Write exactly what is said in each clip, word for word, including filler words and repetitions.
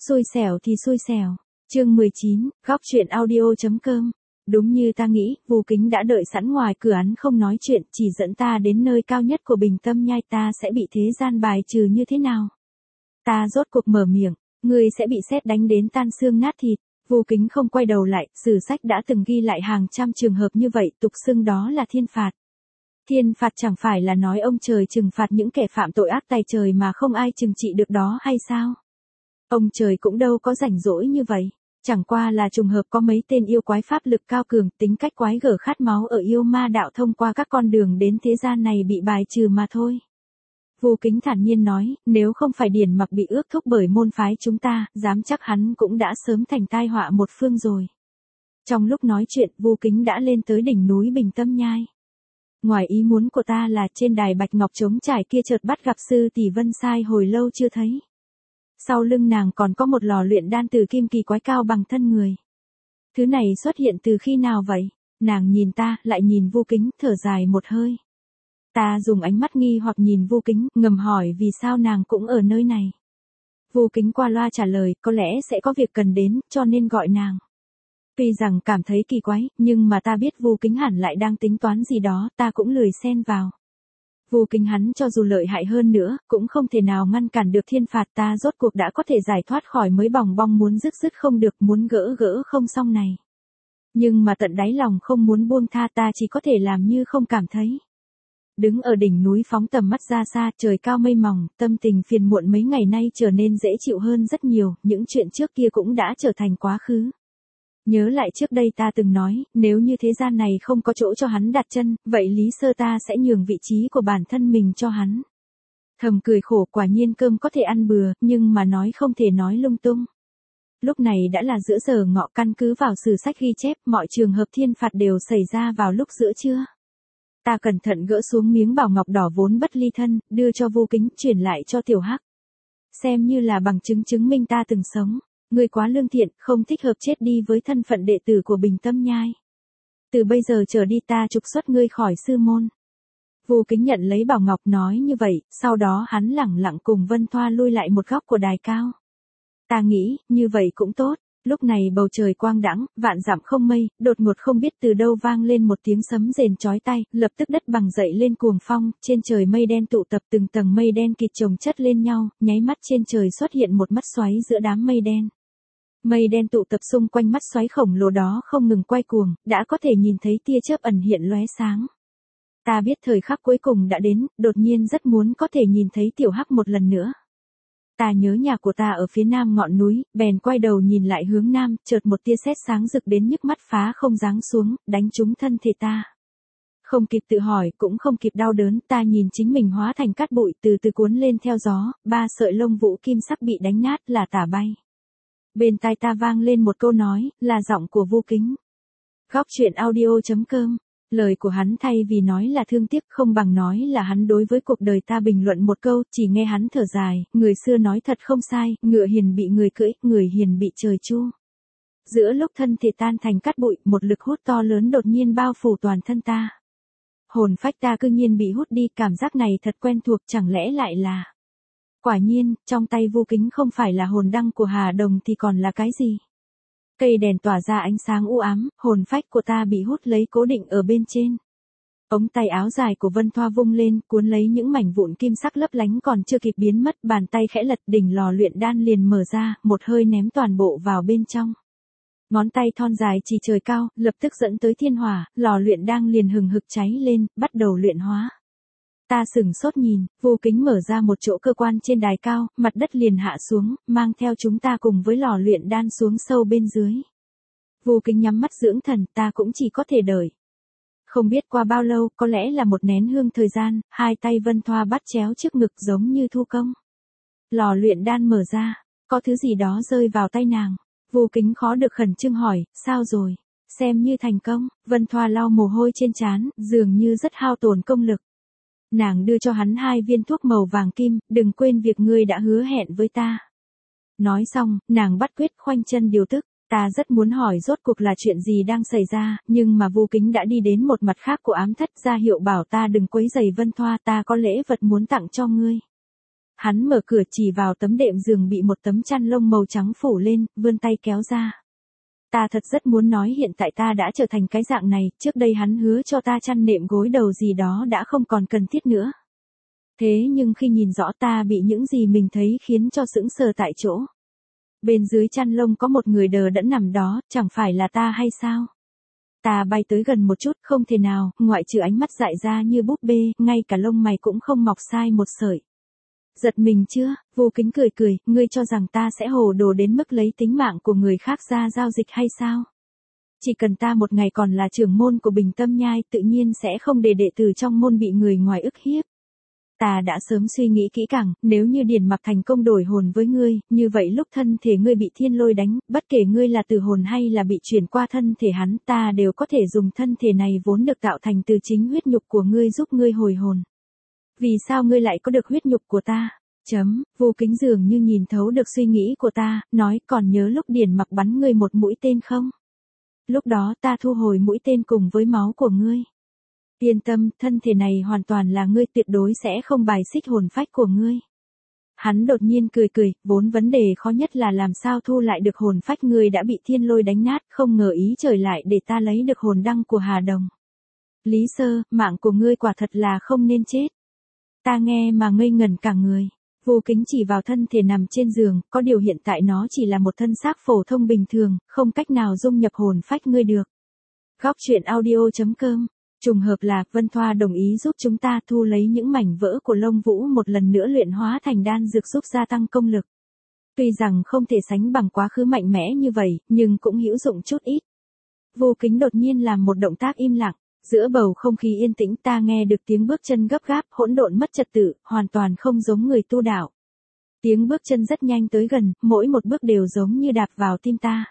Xui xẻo thì xui xẻo. Chương mười chín, góc truyện audio chấm com. Đúng như ta nghĩ, Vu Kính đã đợi sẵn ngoài cửa án không nói chuyện, chỉ dẫn ta đến nơi cao nhất của Bình Tâm Nhai, ta sẽ bị thế gian bài trừ như thế nào. Ta rốt cuộc mở miệng, ngươi sẽ bị sét đánh đến tan xương nát thịt. Vu Kính không quay đầu lại, sử sách đã từng ghi lại hàng trăm trường hợp như vậy, tục xưng đó là thiên phạt. Thiên phạt chẳng phải là nói ông trời trừng phạt những kẻ phạm tội ác tay trời mà không ai trừng trị được đó hay sao? Ông trời cũng đâu có rảnh rỗi như vậy. Chẳng qua là trùng hợp có mấy tên yêu quái pháp lực cao cường, tính cách quái gở khát máu ở yêu ma đạo thông qua các con đường đến thế gian này bị bài trừ mà thôi. Vu Kính thản nhiên nói, nếu không phải Điển Mặc bị ước thúc bởi môn phái chúng ta, dám chắc hắn cũng đã sớm thành tai họa một phương rồi. Trong lúc nói chuyện, Vu Kính đã lên tới đỉnh núi Bình Tâm Nhai. Ngoài ý muốn của ta là trên đài bạch ngọc trống trải kia chợt bắt gặp sư tỷ Vân Sai hồi lâu chưa thấy. Sau lưng nàng còn có một lò luyện đan từ kim kỳ quái cao bằng thân người. Thứ này xuất hiện từ khi nào vậy? Nàng nhìn ta, lại nhìn Vu Kính, thở dài một hơi. Ta dùng ánh mắt nghi hoặc nhìn Vu Kính, ngầm hỏi vì sao nàng cũng ở nơi này. Vu Kính qua loa trả lời, có lẽ sẽ có việc cần đến, cho nên gọi nàng. Tuy rằng cảm thấy kỳ quái, nhưng mà ta biết Vu Kính hẳn lại đang tính toán gì đó, ta cũng lười xen vào. Vu Kính hắn cho dù lợi hại hơn nữa, cũng không thể nào ngăn cản được thiên phạt, ta rốt cuộc đã có thể giải thoát khỏi mấy bòng bong muốn dứt dứt không được, muốn gỡ gỡ không xong này. Nhưng mà tận đáy lòng không muốn buông tha, ta chỉ có thể làm như không cảm thấy. Đứng ở đỉnh núi phóng tầm mắt ra xa, trời cao mây mỏng, tâm tình phiền muộn mấy ngày nay trở nên dễ chịu hơn rất nhiều, những chuyện trước kia cũng đã trở thành quá khứ. Nhớ lại trước đây ta từng nói, nếu như thế gian này không có chỗ cho hắn đặt chân, vậy Lý Sơ ta sẽ nhường vị trí của bản thân mình cho hắn. Thầm cười khổ, quả nhiên cơm có thể ăn bừa, nhưng mà nói không thể nói lung tung. Lúc này đã là giữa giờ ngọ, căn cứ vào sử sách ghi chép, mọi trường hợp thiên phạt đều xảy ra vào lúc giữa trưa. Ta cẩn thận gỡ xuống miếng bảo ngọc đỏ vốn bất ly thân, đưa cho Vu Kính, chuyển lại cho Tiểu Hắc. Xem như là bằng chứng chứng minh ta từng sống. Ngươi quá lương thiện, không thích hợp chết đi với thân phận đệ tử của Bình Tâm Nhai. Từ bây giờ trở đi ta trục xuất ngươi khỏi sư môn. Vu Kính nhận lấy bảo ngọc nói như vậy, sau đó hắn lẳng lặng cùng Vân Thoa lui lại một góc của đài cao. Ta nghĩ, như vậy cũng tốt. Lúc này bầu trời quang đãng, vạn dặm không mây, đột ngột không biết từ đâu vang lên một tiếng sấm rền chói tai, lập tức đất bằng dậy lên cuồng phong, trên trời mây đen tụ tập, từng tầng mây đen kịt chồng chất lên nhau, nháy mắt trên trời xuất hiện một mắt xoáy giữa đám mây đen. Mây đen tụ tập xung quanh mắt xoáy khổng lồ đó không ngừng quay cuồng, đã có thể nhìn thấy tia chớp ẩn hiện lóe sáng. Ta biết thời khắc cuối cùng đã đến, đột nhiên rất muốn có thể nhìn thấy Tiểu Hắc một lần nữa. Ta nhớ nhà của ta ở phía nam ngọn núi, bèn quay đầu nhìn lại hướng nam, chợt một tia sét sáng rực đến nhức mắt phá không giáng xuống, đánh trúng thân thể ta. Không kịp tự hỏi, cũng không kịp đau đớn, ta nhìn chính mình hóa thành cát bụi từ từ cuốn lên theo gió, ba sợi lông vũ kim sắc bị đánh nát là tả bay. Bên tai ta vang lên một câu nói, là giọng của Vu Kính. Góc truyện audio chấm com. Lời của hắn thay vì nói là thương tiếc không bằng nói là hắn đối với cuộc đời ta bình luận một câu, chỉ nghe hắn thở dài, người xưa nói thật không sai, ngựa hiền bị người cưỡi, người hiền bị trời chu. Giữa lúc thân thể tan thành cát bụi, một lực hút to lớn đột nhiên bao phủ toàn thân ta. Hồn phách ta cư nhiên bị hút đi, cảm giác này thật quen thuộc, chẳng lẽ lại là... Quả nhiên, trong tay Vu Kính không phải là hồn đăng của Hà Đồng thì còn là cái gì? Cây đèn tỏa ra ánh sáng u ám, hồn phách của ta bị hút lấy cố định ở bên trên. Ống tay áo dài của Vân Thoa vung lên, cuốn lấy những mảnh vụn kim sắc lấp lánh còn chưa kịp biến mất, bàn tay khẽ lật, đỉnh lò luyện đan liền mở ra, một hơi ném toàn bộ vào bên trong. Ngón tay thon dài chỉ trời cao, lập tức dẫn tới thiên hỏa, lò luyện đan liền hừng hực cháy lên, bắt đầu luyện hóa. Ta sửng sốt nhìn, Vu Kính mở ra một chỗ cơ quan trên đài cao, mặt đất liền hạ xuống, mang theo chúng ta cùng với lò luyện đan xuống sâu bên dưới. Vu Kính nhắm mắt dưỡng thần, ta cũng chỉ có thể đợi. Không biết qua bao lâu, có lẽ là một nén hương thời gian, hai tay Vân Thoa bắt chéo trước ngực giống như thu công. Lò luyện đan mở ra, có thứ gì đó rơi vào tay nàng. Vu Kính khó được khẩn trương hỏi, sao rồi? Xem như thành công. Vân Thoa lau mồ hôi trên trán, dường như rất hao tổn công lực. Nàng đưa cho hắn hai viên thuốc màu vàng kim, đừng quên việc ngươi đã hứa hẹn với ta. Nói xong, nàng bắt quyết khoanh chân điều tức, ta rất muốn hỏi rốt cuộc là chuyện gì đang xảy ra, nhưng mà Vu Kính đã đi đến một mặt khác của ám thất ra hiệu bảo ta đừng quấy rầy Vân Thoa, ta có lễ vật muốn tặng cho ngươi. hắn mở cửa chỉ vào tấm đệm giường bị một tấm chăn lông màu trắng phủ lên, vươn tay kéo ra. Ta thật rất muốn nói hiện tại ta đã trở thành cái dạng này, trước đây hắn hứa cho ta chăn nệm gối đầu gì đó đã không còn cần thiết nữa. Thế nhưng khi nhìn rõ ta bị những gì mình thấy khiến cho sững sờ tại chỗ. Bên dưới chăn lông có một người đờ đẫn nằm đó, chẳng phải là ta hay sao? Ta bay tới gần một chút, không thể nào, ngoại trừ ánh mắt dại ra như búp bê, ngay cả lông mày cũng không mọc sai một sợi. Giật mình chưa? Vô Kính cười cười, ngươi cho rằng ta sẽ hồ đồ đến mức lấy tính mạng của người khác ra giao dịch hay sao? Chỉ cần ta một ngày còn là trưởng môn của Bình Tâm Nhai, tự nhiên sẽ không để đệ tử trong môn bị người ngoài ức hiếp. Ta đã sớm suy nghĩ kỹ càng, nếu như Điền Mặc thành công đổi hồn với ngươi, như vậy lúc thân thể ngươi bị thiên lôi đánh, bất kể ngươi là từ hồn hay là bị chuyển qua thân thể hắn, ta đều có thể dùng thân thể này vốn được tạo thành từ chính huyết nhục của ngươi giúp ngươi hồi hồn. Vì sao ngươi lại có được huyết nhục của ta? Chấm, Vô Kính dường như nhìn thấu được suy nghĩ của ta, nói còn nhớ lúc Điền Mặc bắn ngươi một mũi tên không? Lúc đó ta thu hồi mũi tên cùng với máu của ngươi. Yên tâm, thân thể này hoàn toàn là ngươi, tuyệt đối sẽ không bài xích hồn phách của ngươi. Hắn đột nhiên cười cười, vốn vấn đề khó nhất là làm sao thu lại được hồn phách ngươi đã bị thiên lôi đánh nát, không ngờ ý trời lại để ta lấy được hồn đăng của Hà Đồng. Lý Sơ, mạng của ngươi quả thật là không nên chết. Ta nghe mà ngây ngẩn cả người. Vô Kính chỉ vào thân thể nằm trên giường, có điều hiện tại nó chỉ là một thân xác phổ thông bình thường, không cách nào dung nhập hồn phách ngươi được. Góc truyện audio chấm com. Trùng hợp là Vân Thoa đồng ý giúp chúng ta thu lấy những mảnh vỡ của Lông Vũ một lần nữa luyện hóa thành đan dược giúp gia tăng công lực. Tuy rằng không thể sánh bằng quá khứ mạnh mẽ như vậy, nhưng cũng hữu dụng chút ít. Vô Kính đột nhiên làm một động tác im lặng, giữa bầu không khí yên tĩnh ta nghe được tiếng bước chân gấp gáp, hỗn độn mất trật tự, hoàn toàn không giống người tu đạo. Tiếng bước chân rất nhanh tới gần, mỗi một bước đều giống như đạp vào tim ta.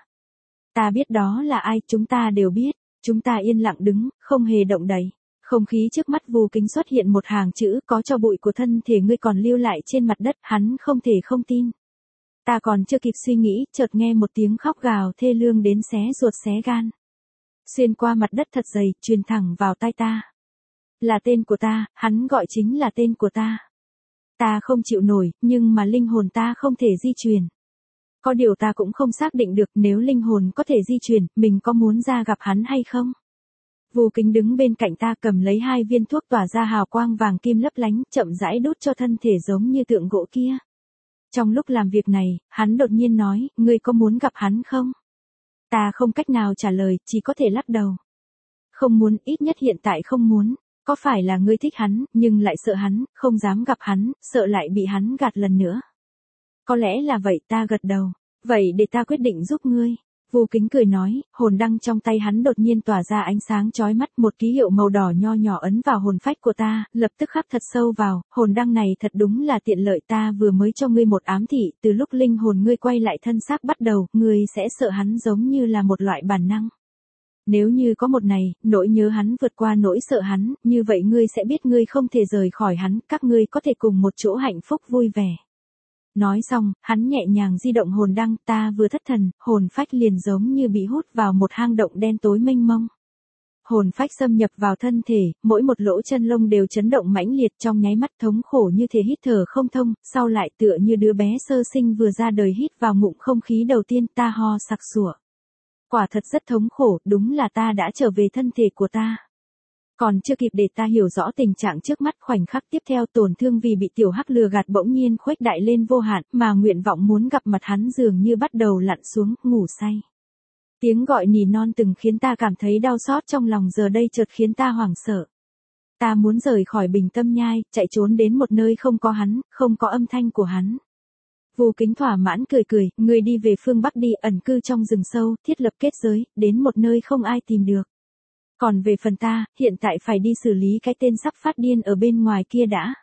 Ta biết đó là ai, chúng ta đều biết. Chúng ta yên lặng đứng, không hề động đậy. Không khí trước mắt Vô Kính xuất hiện một hàng chữ, có cho bụi của thân thể ngươi còn lưu lại trên mặt đất, hắn không thể không tin. Ta còn chưa kịp suy nghĩ, chợt nghe một tiếng khóc gào thê lương đến xé ruột xé gan. Xuyên qua mặt đất thật dày, truyền thẳng vào tai ta. Là tên của ta, hắn gọi chính là tên của ta. Ta không chịu nổi, nhưng mà linh hồn ta không thể di chuyển. Có điều ta cũng không xác định được nếu linh hồn có thể di chuyển, mình có muốn ra gặp hắn hay không. Vô Kính đứng bên cạnh ta cầm lấy hai viên thuốc tỏa ra hào quang vàng kim lấp lánh, chậm rãi đút cho thân thể giống như tượng gỗ kia. Trong lúc làm việc này, hắn đột nhiên nói, ngươi có muốn gặp hắn không? Ta không cách nào trả lời, chỉ có thể lắc đầu. Không muốn, ít nhất hiện tại không muốn. Có phải là ngươi thích hắn, nhưng lại sợ hắn, không dám gặp hắn, sợ lại bị hắn gạt lần nữa. Có lẽ là vậy, ta gật đầu. Vậy để ta quyết định giúp ngươi. Vô Kính cười nói, hồn đăng trong tay hắn đột nhiên tỏa ra ánh sáng chói mắt, một ký hiệu màu đỏ nho nhỏ ấn vào hồn phách của ta, lập tức khắc thật sâu vào, hồn đăng này thật đúng là tiện lợi, ta vừa mới cho ngươi một ám thị, từ lúc linh hồn ngươi quay lại thân xác bắt đầu, ngươi sẽ sợ hắn giống như là một loại bản năng. Nếu như có một ngày, nỗi nhớ hắn vượt qua nỗi sợ hắn, như vậy ngươi sẽ biết ngươi không thể rời khỏi hắn, các ngươi có thể cùng một chỗ hạnh phúc vui vẻ. Nói xong, hắn nhẹ nhàng di động hồn đăng, ta vừa thất thần, hồn phách liền giống như bị hút vào một hang động đen tối mênh mông. Hồn phách xâm nhập vào thân thể, mỗi một lỗ chân lông đều chấn động mãnh liệt, trong nháy mắt thống khổ như thể hít thở không thông, sau lại tựa như đứa bé sơ sinh vừa ra đời hít vào ngụm không khí đầu tiên, ta ho sặc sủa. Quả thật rất thống khổ, đúng là ta đã trở về thân thể của ta. Còn chưa kịp để ta hiểu rõ tình trạng trước mắt, khoảnh khắc tiếp theo tổn thương vì bị tiểu hắc lừa gạt bỗng nhiên khuếch đại lên vô hạn, mà nguyện vọng muốn gặp mặt hắn dường như bắt đầu lặn xuống, ngủ say. Tiếng gọi nỉ non từng khiến ta cảm thấy đau xót trong lòng, giờ đây chợt khiến ta hoảng sợ. Ta muốn rời khỏi Bình Tâm Nhai, chạy trốn đến một nơi không có hắn, không có âm thanh của hắn. Vô Kính thỏa mãn cười cười, ngươi đi về phương Bắc đi, ẩn cư trong rừng sâu, thiết lập kết giới, đến một nơi không ai tìm được. Còn về phần ta, hiện tại phải đi xử lý cái tên sắp phát điên ở bên ngoài kia đã.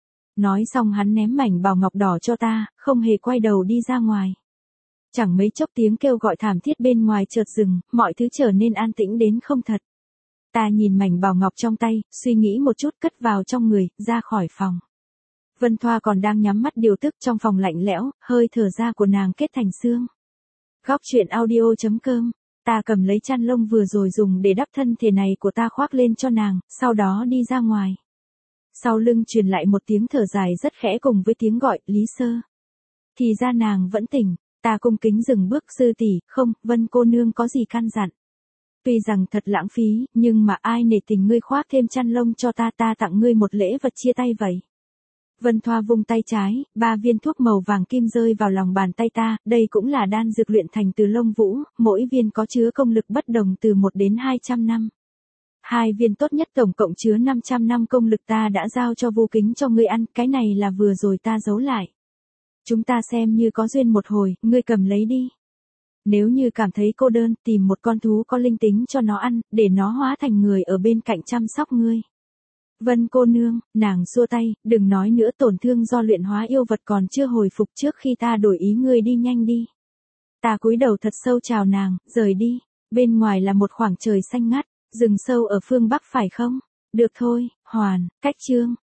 Nói xong hắn ném mảnh bào ngọc đỏ cho ta, không hề quay đầu đi ra ngoài. Chẳng mấy chốc tiếng kêu gọi thảm thiết bên ngoài chợt dừng, mọi thứ trở nên an tĩnh đến không thật. Ta nhìn mảnh bào ngọc trong tay, suy nghĩ một chút cất vào trong người, ra khỏi phòng. Vân Thoa còn đang nhắm mắt điều tức trong phòng lạnh lẽo, hơi thở ra của nàng kết thành xương. Góc truyện audio chấm com. Ta cầm lấy chăn lông vừa rồi dùng để đắp thân thể này của ta khoác lên cho nàng, sau đó đi ra ngoài. Sau lưng truyền lại một tiếng thở dài rất khẽ cùng với tiếng gọi, Lý Sơ. Thì ra nàng vẫn tỉnh, ta cung kính dừng bước, sư tỷ, không, Vân cô nương có gì căn dặn. Tuy rằng thật lãng phí, nhưng mà ai nể tình ngươi khoác thêm chăn lông cho ta, ta tặng ngươi một lễ vật chia tay vậy. Vân Thoa vung tay trái, ba viên thuốc màu vàng kim rơi vào lòng bàn tay ta, đây cũng là đan dược luyện thành từ lông vũ, mỗi viên có chứa công lực bất đồng từ một đến hai trăm năm. Hai viên tốt nhất tổng cộng chứa năm trăm năm công lực, ta đã giao cho Vu Kính cho ngươi ăn, cái này là vừa rồi ta giấu lại. Chúng ta xem như có duyên một hồi, ngươi cầm lấy đi. Nếu như cảm thấy cô đơn, tìm một con thú có linh tính cho nó ăn, để nó hóa thành người ở bên cạnh chăm sóc ngươi. Vân cô nương, nàng xua tay, đừng nói nữa, tổn thương do luyện hóa yêu vật còn chưa hồi phục, trước khi ta đổi ý ngươi đi nhanh đi. Ta cúi đầu thật sâu chào nàng, rời đi. Bên ngoài là một khoảng trời xanh ngắt, rừng sâu ở phương bắc phải không? Được thôi, hoàn, cách chương.